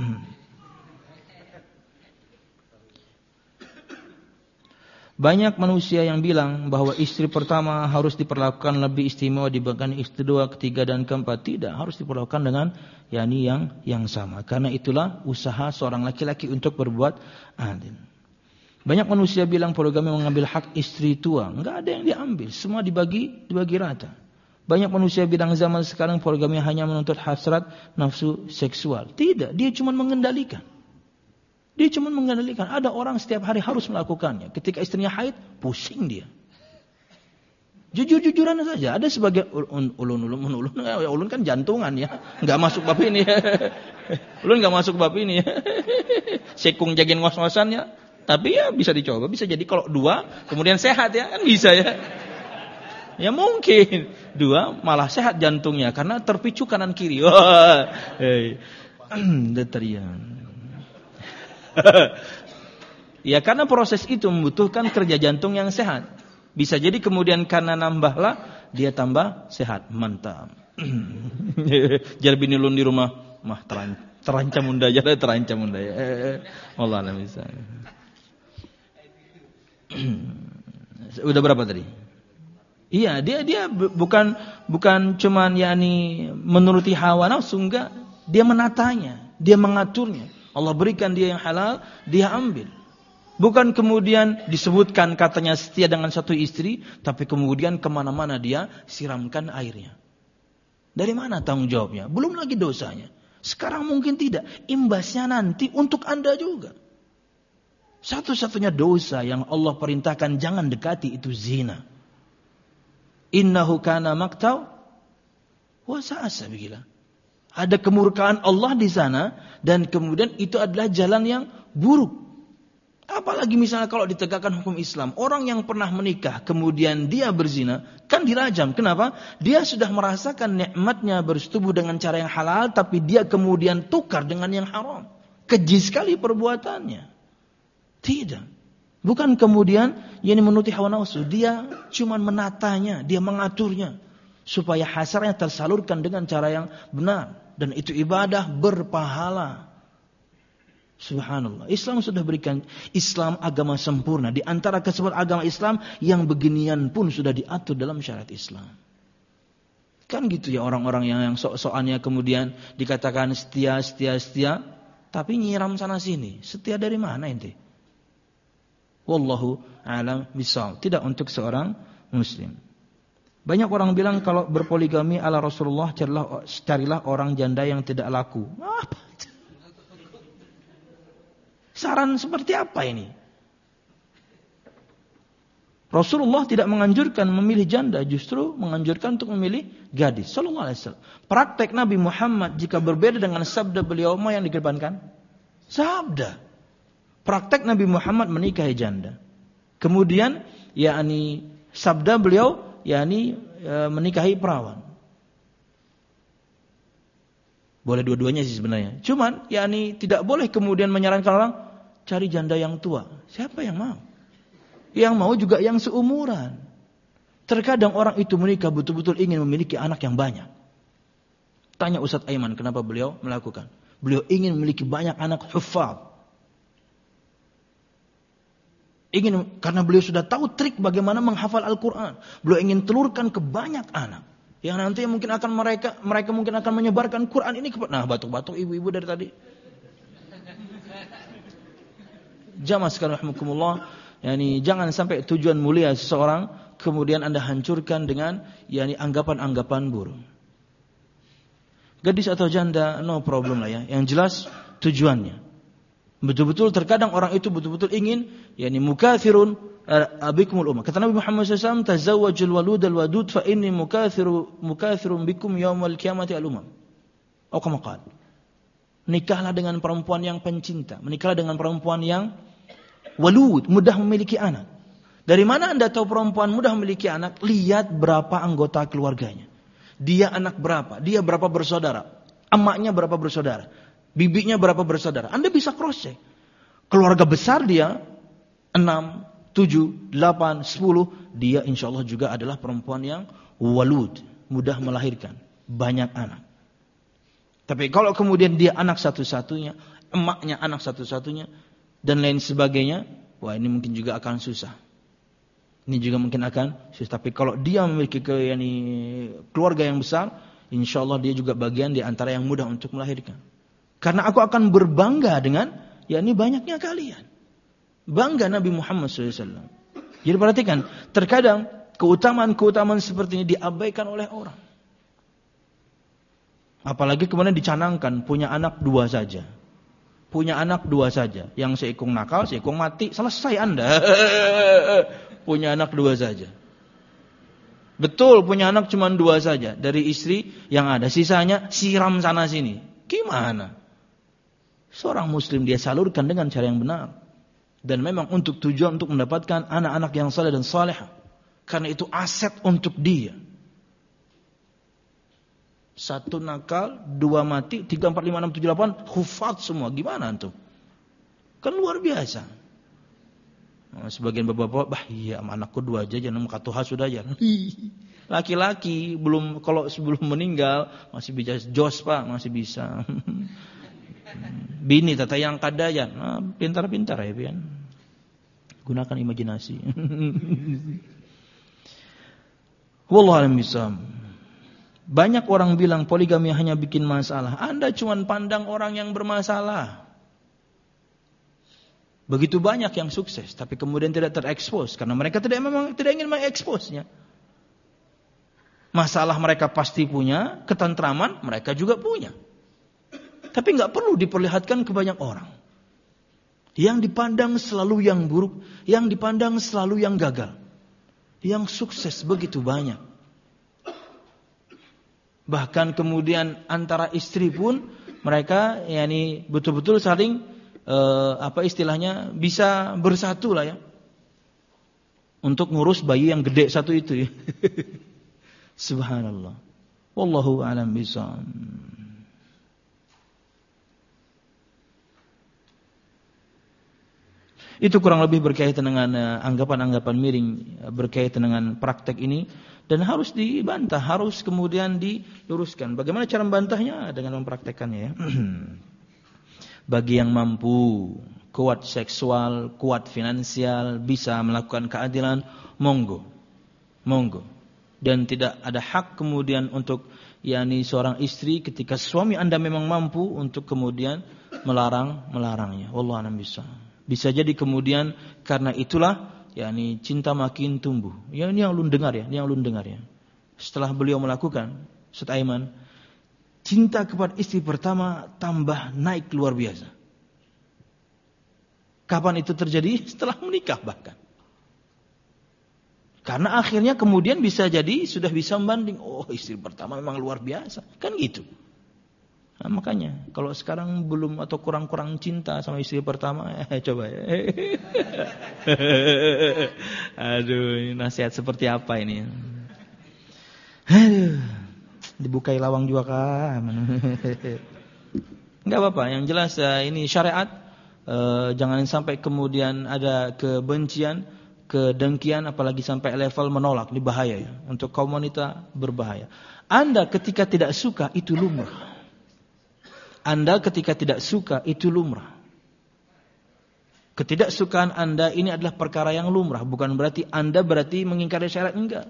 Banyak manusia yang bilang bahwa istri pertama harus diperlakukan lebih istimewa dibandingkan istri kedua, ketiga dan keempat. Tidak, harus diperlakukan dengan yakni yang sama. Karena itulah usaha seorang laki-laki untuk berbuat adil. Banyak manusia bilang poligami mengambil hak istri tua. Enggak ada yang diambil, semua dibagi rata. Banyak manusia bilang zaman sekarang poligami hanya menuntut hasrat nafsu seksual. Tidak, dia cuma mengendalikan. Dia cuma mengendalikan. Ada orang setiap hari harus melakukannya. Ketika istrinya haid, pusing dia. Jujur-jujuran saja. Ada sebagian ulun kan jantungan ya, nggak masuk bab ini. Ulun nggak masuk bab ini. Sekung jagin ngos-ngosannya, tapi ya bisa dicoba. Bisa jadi kalau 2 kemudian sehat ya, kan bisa ya. Ya mungkin 2 malah sehat jantungnya karena terpicu kanan kiri. Wah, deterian. Ya karena proses itu membutuhkan kerja jantung yang sehat. Bisa jadi kemudian karena nambahlah dia tambah sehat, mantap. Jarbini ulun di rumah mah terancam unda ya. Allah alam bisa. Udah berapa tadi? Iya, dia bukan cuman yakni menuruti hawa nafsu, enggak. Dia menatanya, dia mengaturnya. Allah berikan dia yang halal, dia ambil. Bukan kemudian disebutkan katanya setia dengan satu istri, tapi kemudian kemana-mana dia siramkan airnya. Dari mana tanggung jawabnya? Belum lagi dosanya. Sekarang mungkin tidak. Imbasnya nanti untuk Anda juga. Satu-satunya dosa yang Allah perintahkan jangan dekati itu zina. Innahu kana maqtaw wa sa'asa bigilah. Ada kemurkaan Allah di sana dan kemudian itu adalah jalan yang buruk. Apalagi misalnya kalau ditegakkan hukum Islam, orang yang pernah menikah kemudian dia berzina, kan dirajam. Kenapa? Dia sudah merasakan nikmatnya bersetubuh dengan cara yang halal, tapi dia kemudian tukar dengan yang haram. Keji sekali perbuatannya. Tidak. Bukan kemudian yang menuruti hawa nafsu, dia cuma menatanya, dia mengaturnya supaya hasratnya tersalurkan dengan cara yang benar dan itu ibadah berpahala. Subhanallah. Islam sudah berikan, Islam agama sempurna. Di antara kesempurnaan agama Islam yang beginian pun sudah diatur dalam syariat Islam. Kan gitu ya orang-orang yang sok-sokannya kemudian dikatakan setia, tapi nyiram sana sini. Setia dari mana ente? Wallahu a'lam bishawab. Tidak untuk seorang muslim. Banyak orang bilang kalau berpoligami ala Rasulullah carilah orang janda yang tidak laku. Apa? Saran seperti apa ini? Rasulullah tidak menganjurkan memilih janda, justru menganjurkan untuk memilih gadis. Sallallahu alaihi wasallam. Praktek Nabi Muhammad jika berbeda dengan sabda beliau, apa yang dikedepankan? Sabda. Praktek Nabi Muhammad menikahi janda. Kemudian, yakni sabda beliau, yakni menikahi perawan. Boleh dua-duanya sih sebenarnya. Cuman, yakni tidak boleh kemudian menyarankan orang cari janda yang tua. Siapa yang mau? Yang mau juga yang seumuran. Terkadang orang itu menikah betul-betul ingin memiliki anak yang banyak. Tanya Ustaz Aiman kenapa beliau melakukan. Beliau ingin memiliki banyak anak hufaz. Karena beliau sudah tahu trik bagaimana menghafal Al-Quran. Beliau ingin telurkan ke banyak anak. Yang nanti mungkin akan mereka mungkin akan menyebarkan Quran ini kepada. Nah, batuk-batuk ibu-ibu dari tadi. Jamaah sekalian rahimakumullah, yakni jangan sampai tujuan mulia seseorang kemudian Anda hancurkan dengan yakni anggapan-anggapan buruk. Gadis atau janda no problem lah ya. Yang jelas tujuannya. Betul-betul terkadang orang itu betul-betul ingin yakni mukathirun abikumul ummah. Kata Nabi Muhammad SAW, tazawwajul walud al wadud fa inni mukathirun bikum yaumal qiyamati al umam. Atau kama qala. Nikahlah dengan perempuan yang pencinta, menikahlah dengan perempuan yang walud, mudah memiliki anak. Dari mana Anda tahu perempuan mudah memiliki anak? Lihat berapa anggota keluarganya. Dia anak berapa? Dia berapa bersaudara? Emaknya berapa bersaudara? Bibinya berapa bersaudara? Anda bisa cross check. Keluarga besar dia 6, 7, 8, 10, dia insyaallah juga adalah perempuan yang walud, mudah melahirkan, banyak anak. Tapi kalau kemudian dia anak satu-satunya, emaknya anak satu-satunya, dan lain sebagainya, wah ini mungkin juga akan susah. Ini juga mungkin akan susah. Tapi kalau dia memiliki keluarga yang besar, insyaallah dia juga bagian di antara yang mudah untuk melahirkan. Karena aku akan berbangga dengan, banyaknya kalian. Bangga Nabi Muhammad SAW. Jadi perhatikan, terkadang keutamaan-keutamaan seperti ini diabaikan oleh orang. Apalagi kemudian dicanangkan punya anak 2 saja. Punya anak 2 saja. Yang seikung nakal, seikung mati. Selesai Anda. Punya anak 2 saja. Betul, punya anak cuma 2 saja dari istri yang ada. Sisanya siram sana sini. Gimana? Seorang muslim dia salurkan dengan cara yang benar. Dan memang untuk tujuan untuk mendapatkan anak-anak yang saleh dan salehah. Karena itu aset untuk dia. 1 nakal, 2 mati, 3, 4, 5, 6, 7, 8 hufat semua. Gimana antum? Kan luar biasa. Nah, sebagian bapak-bapak, iya anakku 2 aja, jangan makatuha sudah aja. Laki-laki kalau sebelum meninggal masih bisa jos Pak, masih bisa. Bini tata yang kada ya, nah, pintar-pintar ya pian. Gunakan imajinasi. Wallahu a'lam bishawab. Banyak orang bilang poligami hanya bikin masalah. Anda cuma pandang orang yang bermasalah. Begitu banyak yang sukses, tapi kemudian tidak terekspos karena mereka memang tidak ingin mengeksposnya. Masalah mereka pasti punya, ketentraman mereka juga punya. Tapi nggak perlu diperlihatkan ke banyak orang. Yang dipandang selalu yang buruk, yang dipandang selalu yang gagal. Yang sukses begitu banyak. Bahkan kemudian antara istri pun mereka betul-betul saling istilahnya bisa bersatu lah ya. Untuk ngurus bayi yang gede satu itu ya. Subhanallah. Wallahu a'lam bishawab. Itu kurang lebih berkaitan dengan anggapan-anggapan miring berkaitan dengan praktek ini dan harus dibantah, harus kemudian diluruskan. Bagaimana cara membantahnya? Dengan mempraktekkannya ya. Bagi yang mampu, kuat seksual, kuat finansial, bisa melakukan keadilan, monggo. Dan tidak ada hak kemudian untuk seorang istri ketika suami Anda memang mampu untuk kemudian melarangnya. Wallahu a'lam bishawab. Bisa jadi kemudian karena itulah cinta makin tumbuh. Ya ini yang ulun dengar ya, Setelah beliau melakukan Ustaz Aiman, cinta kepada istri pertama tambah naik luar biasa. Kapan itu terjadi? Setelah menikah bahkan. Karena akhirnya kemudian bisa jadi sudah bisa membanding. Oh istri pertama memang luar biasa. Kan gitu. Nah, makanya kalau sekarang belum atau kurang-kurang cinta sama istri pertama, coba ya. Aduh, nasihat seperti apa ini? Aduh, dibukai lawang juga kan. Enggak apa-apa, yang jelas ini syariat. Jangan sampai kemudian ada kebencian, kedengkian, apalagi sampai level menolak, ini bahaya ya. Untuk kaum wanita berbahaya. Anda ketika tidak suka itu lumrah. Ketidaksukaan Anda ini adalah perkara yang lumrah. Bukan berarti Anda mengingkari syariat, enggak.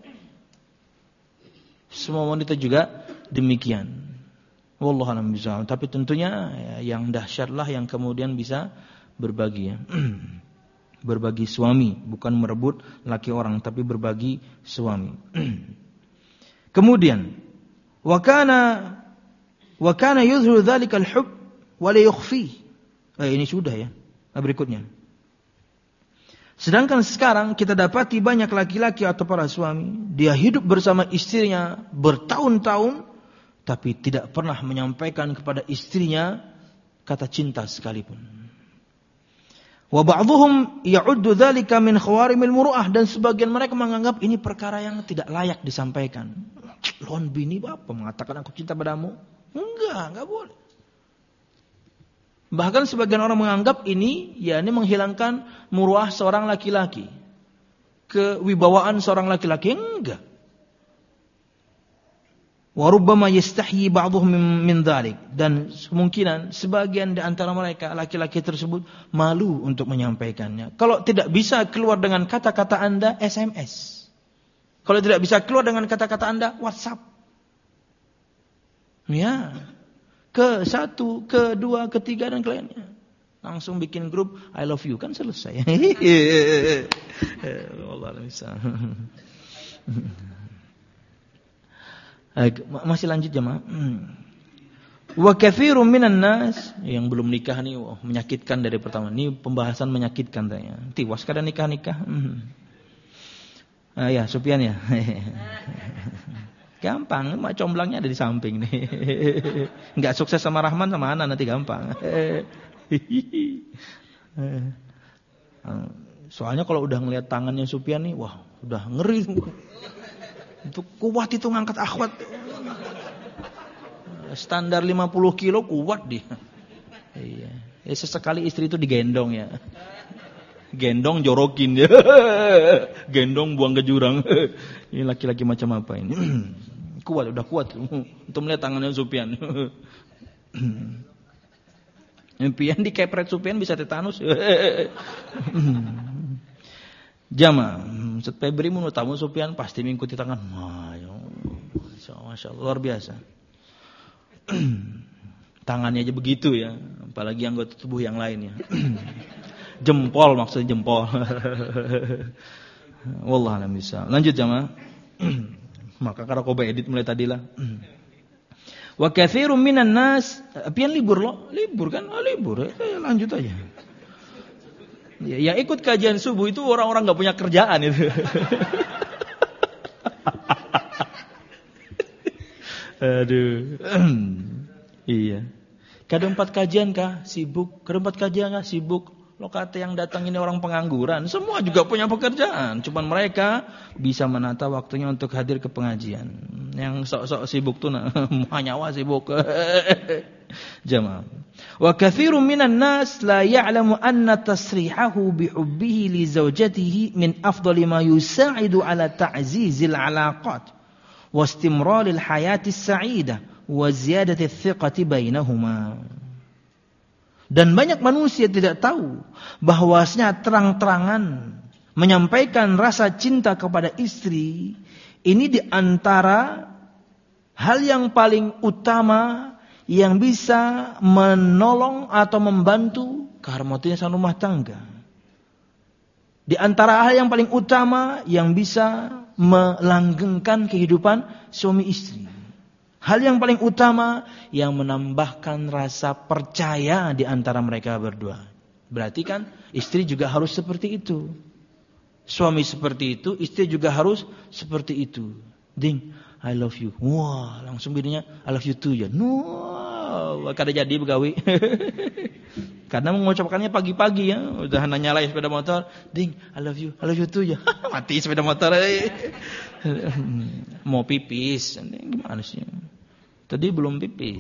Semua wanita juga demikian. Wallahu a'lam bishawab. Tapi tentunya yang dahsyatlah yang kemudian bisa berbagi ya. Berbagi suami, bukan merebut laki orang, tapi berbagi suami. Kemudian wa kana yuzhiru dzalikal hub wa la yukhfi. Ini sudah ya. Berikutnya. Sedangkan sekarang kita dapati banyak laki-laki atau para suami, dia hidup bersama istrinya bertahun-tahun tapi tidak pernah menyampaikan kepada istrinya kata cinta sekalipun. Wa ba'dhum ya'uddu dzalika min khawarimil muru'ah, dan sebagian mereka menganggap ini perkara yang tidak layak disampaikan. Lawan bini apa mengatakan aku cinta padamu? Enggak boleh. Bahkan sebagian orang menganggap ini menghilangkan muruah seorang laki-laki, kewibawaan seorang laki-laki. Enggak. Wa rubbama yastahyi ba'dhum min dzalik, dan kemungkinan sebagian di antara mereka laki-laki tersebut malu untuk menyampaikannya. Kalau tidak bisa keluar dengan kata-kata Anda, SMS. Kalau tidak bisa keluar dengan kata-kata Anda, WhatsApp. Ya, ke-1, ke-2, ke-3 dan lainnya. Langsung bikin grup I love you, kan selesai. Wallahu a'lam. Masih lanjut jemaah. Wa katsirun minan nas, yang belum nikah nih, menyakitkan dari pertama. Ini pembahasan menyakitkan tanya. Tiwas kada nikah-nikah. Ya, Sufyan ya. Gampang, mak comblangnya ada di samping nih. Enggak sukses sama Rahman sama Ana nanti gampang. Soalnya kalau udah ngelihat tangannya Sufyan nih, wah, udah ngeri. Itu kuat itu ngangkat akhwat. Standar 50 kilo kuat dia. Iya. Sesekali istri itu digendong ya. Gendong jorokin ya. Gendong buang ke jurang. Ini laki-laki macam apa ini? Kuat, udah kuat untuk melihat tangannya Sufyan. Impian dikepret Sufyan bisa tetanus. Jama, Ustaz Febri mau tamu Sufyan pasti mengikuti tangan. Masya Allah, luar biasa. Tangannya aja begitu ya, apalagi anggota tubuh yang lainnya. Jempol maksudnya jempol. Wallah alam bisa. Lanjut jamaah. Maka kalau kau edit mulai tadilah. Wa katsirun minan nas, pian libur loh, libur kan? Libur. Lanjut aja. Ya ikut kajian subuh itu orang-orang enggak punya kerjaan itu. Aduh. Iya. Kada 4 kajian kah? Sibuk. Kada 4 kajian kah? Sibuk. Lo kata yang datang ini orang pengangguran, semua juga punya pekerjaan. Cuman mereka bisa menata waktunya untuk hadir ke pengajian. Yang sok-sok sibuk tuh nyawa sibuk. Jamaah. Wa katsirun minan nas la ya'lamu anna tasrihahu bihubbihi li zawjatihi min afdali ma yusa'idu ala ta'zizil 'alaqat wa istimraril hayati as-sa'idah wa ziyadati thiqati bainahuma. Dan banyak manusia tidak tahu bahwasanya terang-terangan menyampaikan rasa cinta kepada istri ini di antara hal yang paling utama yang bisa menolong atau membantu keharmonisan rumah tangga. Di antara hal yang paling utama yang bisa melanggengkan kehidupan suami istri. Hal yang paling utama yang menambahkan rasa percaya di antara mereka berdua. Berarti kan istri juga harus seperti itu. Suami seperti itu, istri juga harus seperti itu. Ding, I love you. Wah, langsung bininya I love you too ya. No, kada jadi begawi. Karena mengucapkannya pagi-pagi ya, udah nyalain sepeda motor, ding, I love you too ya. Mati sepeda motor. Mau pipis, gimana sih? Tadi belum pipis.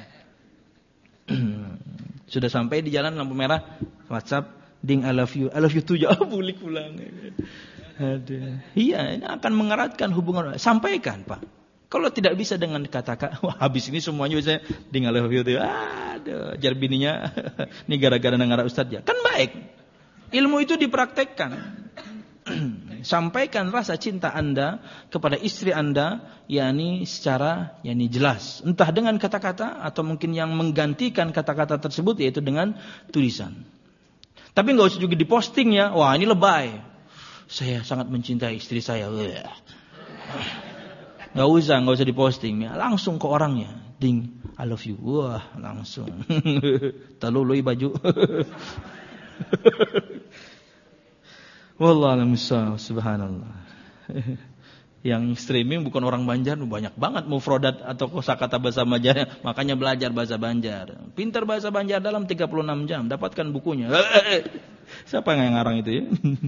Sudah sampai di jalan lampu merah, WhatsApp, ding, I love you too ya. Bulik pulang. Aduh. Iya, ini akan mengeratkan hubungan. Sampaikan, Pak. Kalau tidak bisa dengan kata-kata, wah habis ini semuanya bisa ding, I love you too. Aduh, jar bininya ini gara-gara dengar ustaz ya. Kan baik. Ilmu itu dipraktekkan. Sampaikan rasa cinta Anda kepada istri Anda, yakni secara jelas, entah dengan kata-kata atau mungkin yang menggantikan kata-kata tersebut yaitu dengan tulisan. Tapi enggak usah juga diposting ya. Wah, ini lebay. Saya sangat mencintai istri saya. Enggak usah diposting ya. Langsung ke orangnya. Ding, I love you. Wah, langsung. Talului baju. Wallahualam, subhanallah. Yang streaming bukan orang Banjar, banyak banget mufradat atau kosakata bahasa Banjar, makanya belajar bahasa Banjar. Pintar bahasa Banjar dalam 36 jam, dapatkan bukunya. Siapa yang ngarang itu ya?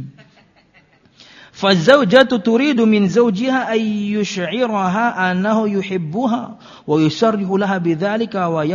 Fazawjatu turidu min zawjiha ay yush'iraha annahu yuhibbuha wa yusarrihu laha bidzalika wa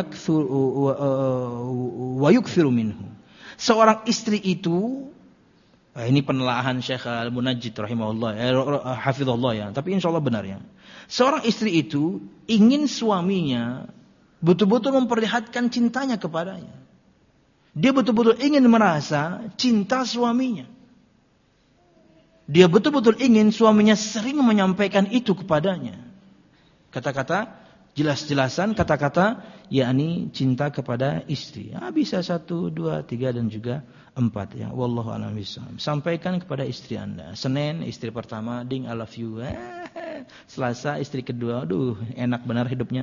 yukthiru minhu. Seorang istri itu, ini penelaahan Syekh Al-Munajjid rahimahullah, hafizahullah ya, tapi insyaallah benar ya. Seorang istri itu ingin suaminya betul-betul memperlihatkan cintanya kepadanya. Dia betul-betul ingin merasa cinta suaminya. Dia betul-betul ingin suaminya sering menyampaikan itu kepadanya. Kata-kata, jelas-jelasan kata-kata, yakni cinta kepada istri. Bisa 1, 2, 3 dan juga 4 ya. Wallahu a'lam bishawab. Sampaikan kepada istri Anda. Senin istri pertama, ding, I love you. Selasa istri kedua, aduh, enak benar hidupnya.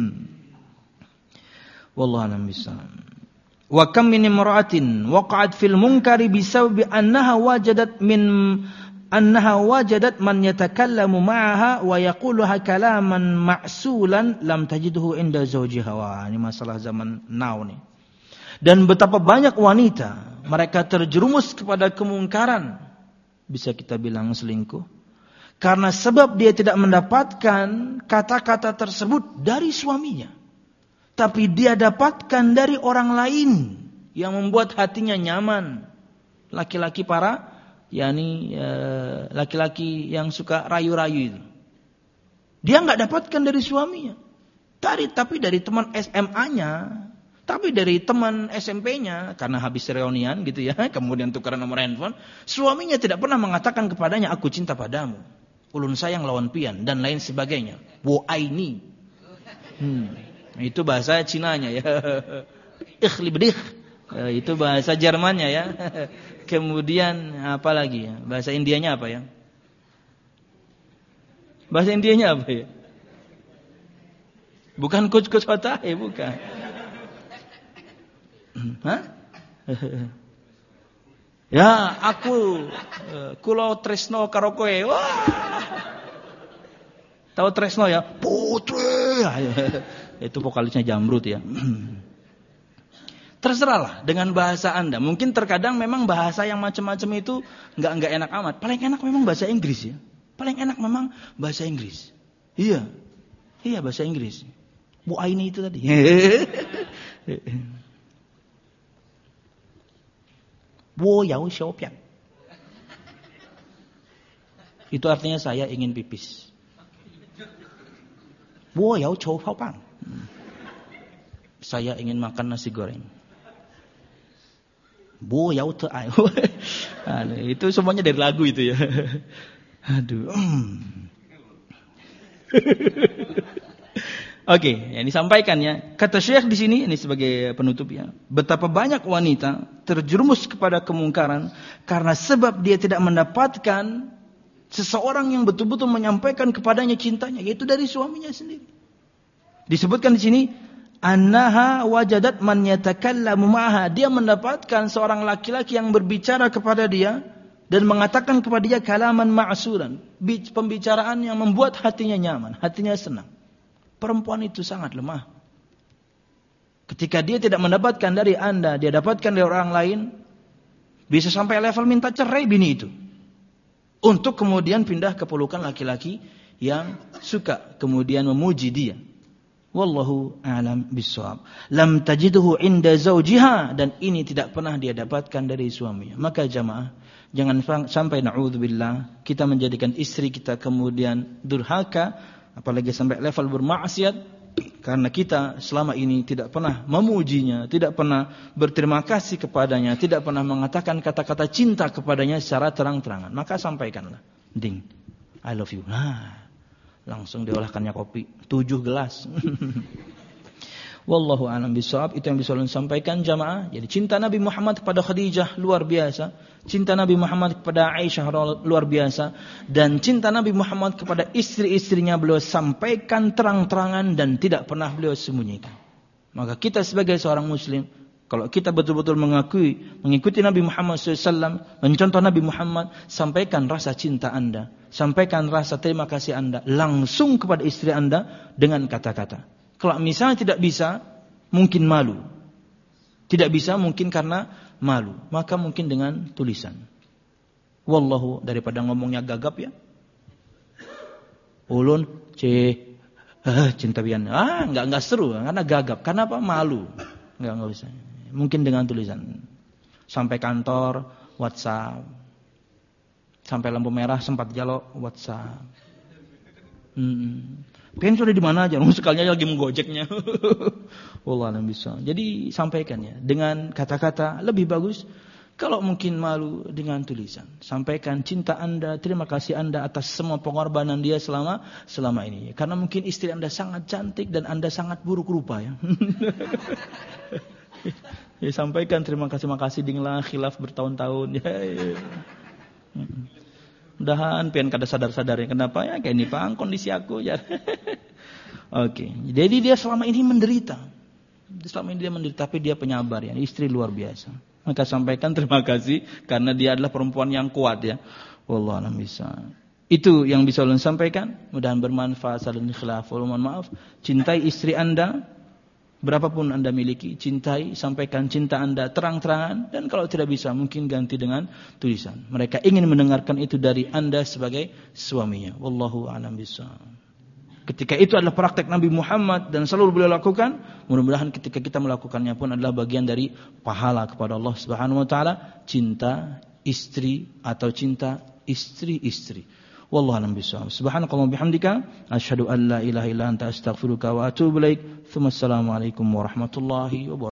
Wallahu a'lam bishawab. Wa kam min imra'atin waqa'at fil munkari bisabab annaha wajadat min annaha wajadat man yatakallamu ma'aha wa yaquluha kalaman ma'sulan lam tajidhu inda zawjiha. Wah, ini masalah zaman now nih. Dan betapa banyak wanita mereka terjerumus kepada kemungkaran, bisa kita bilang selingkuh, karena sebab dia tidak mendapatkan kata-kata tersebut dari suaminya, tapi dia dapatkan dari orang lain yang membuat hatinya nyaman. Laki-laki laki-laki yang suka rayu-rayu itu, dia nggak dapatkan dari suaminya, tapi dari teman SMA-nya, tapi dari teman SMP-nya, karena habis reunian gitu ya, kemudian tukaran nomor handphone. Suaminya tidak pernah mengatakan kepadanya, aku cinta padamu, ulun sayang lawan pian, dan lain sebagainya. Wo aini. Itu bahasa Cinanya ya. Ikhlibdih. Itu bahasa Jermannya ya. Kemudian apa lagi ya? Bahasa Indianya apa ya? Bahasa Indianya apa ya? Bukan kuch-kuch hotahe, bukan. Hah? Ya, aku kulo tresno karo kowe. Wah. Tahu tresno ya? Putri. Itu vokalisnya Jamrut ya. Terserahlah dengan bahasa Anda. Mungkin terkadang memang bahasa yang macam-macam itu enggak enak amat. Paling enak memang bahasa Inggris ya. Paling enak memang bahasa Inggris. Iya. Iya, bahasa Inggris. Bu Aini itu tadi. Wo yao xiaopian. Itu artinya saya ingin pipis. Wo yao chou pao pang. Saya ingin makan nasi goreng. Bo yao te ai. Itu semuanya dari lagu itu ya. Aduh. Oke, yang disampaikan ya. Kata Syekh di sini, ini sebagai penutup ya. Betapa banyak wanita terjerumus kepada kemungkaran karena sebab dia tidak mendapatkan seseorang yang betul-betul menyampaikan kepadanya cintanya, yaitu dari suaminya sendiri. Disebutkan di sini, annaha wajadat man yatakallamu ma'aha. Dia mendapatkan seorang laki-laki yang berbicara kepada dia dan mengatakan kepada dia kalaman ma'suran, pembicaraan yang membuat hatinya nyaman, hatinya senang. Perempuan itu sangat lemah. Ketika dia tidak mendapatkan dari Anda, dia dapatkan dari orang lain, bisa sampai level minta cerai bini itu. Untuk kemudian pindah ke pelukan laki-laki yang suka kemudian memuji dia. Wallahu a'lam bissawab. Lam tajidhu inda zawjiha, dan ini tidak pernah dia dapatkan dari suaminya. Maka jamaah, jangan sampai na'udzubillah kita menjadikan istri kita kemudian durhaka, apalagi sampai level bermaksiat, karena kita selama ini tidak pernah memujinya, tidak pernah berterima kasih kepadanya, tidak pernah mengatakan kata-kata cinta kepadanya secara terang-terangan. Maka sampaikanlah, ding, I love you. Langsung diolahkannya kopi 7 gelas. Wallahu a'lam bishawab. Itu yang bisa saya sampaikan jamaah. Jadi cinta Nabi Muhammad kepada Khadijah luar biasa, cinta Nabi Muhammad kepada Aisyah luar biasa, dan cinta Nabi Muhammad kepada istri-istrinya beliau sampaikan terang-terangan dan tidak pernah beliau sembunyikan. Maka kita sebagai seorang muslim, kalau kita betul-betul mengikuti Nabi Muhammad SAW, mencontoh Nabi Muhammad, sampaikan rasa cinta Anda, sampaikan rasa terima kasih Anda langsung kepada istri Anda dengan kata-kata. Kalau misalnya tidak bisa, mungkin malu. Tidak bisa mungkin karena malu, maka mungkin dengan tulisan. Wallahu, daripada ngomongnya gagap ya. Ulun cinta pian. Enggak seru karena gagap. Karena apa? Malu. Enggak bisa. Mungkin dengan tulisan. Sampai kantor, WhatsApp. Sampai lampu merah sempat jalo, WhatsApp. Pengen sudah di mana aja, sekalinya lagi menggojeknya. Wallah alam bisa. Jadi sampaikan ya dengan kata-kata, lebih bagus kalau mungkin malu dengan tulisan. Sampaikan cinta Anda, terima kasih Anda atas semua pengorbanan dia selama ini. Karena mungkin istri Anda sangat cantik dan Anda sangat buruk rupa ya. Ya sampaikan terima kasih dengan khilaf bertahun-tahun ya. Mudahan pian kada sadar-sadarnya kenapa ya kayak ini Pak kondisi aku ya. Oke. Jadi dia selama ini menderita. Tapi dia penyabar ya, istri luar biasa. Maka sampaikan terima kasih karena dia adalah perempuan yang kuat ya. Wallahu a'lam bishawab. Itu yang bisa ulun sampaikan. Mudah-mudahan bermanfaat. Saling khilaf. Mohon maaf. Cintai istri Anda, berapapun Anda miliki, cintai, sampaikan cinta Anda terang-terangan, dan kalau tidak bisa mungkin ganti dengan tulisan. Mereka ingin mendengarkan itu dari Anda sebagai suaminya. Wallahu a'lam bishawab. Ketika itu adalah praktek Nabi Muhammad dan selalu beliau lakukan, mudah-mudahan ketika kita melakukannya pun adalah bagian dari pahala kepada Allah Subhanahu wa taala, cinta istri atau cinta istri-istri. Wallahu a'lam bishawab. Subhanakallahumma bihamdika asyhadu an la ilaha illa anta astaghfiruka wa atubu ilaik. Assalamualaikum warahmatullahi wabarakatuh.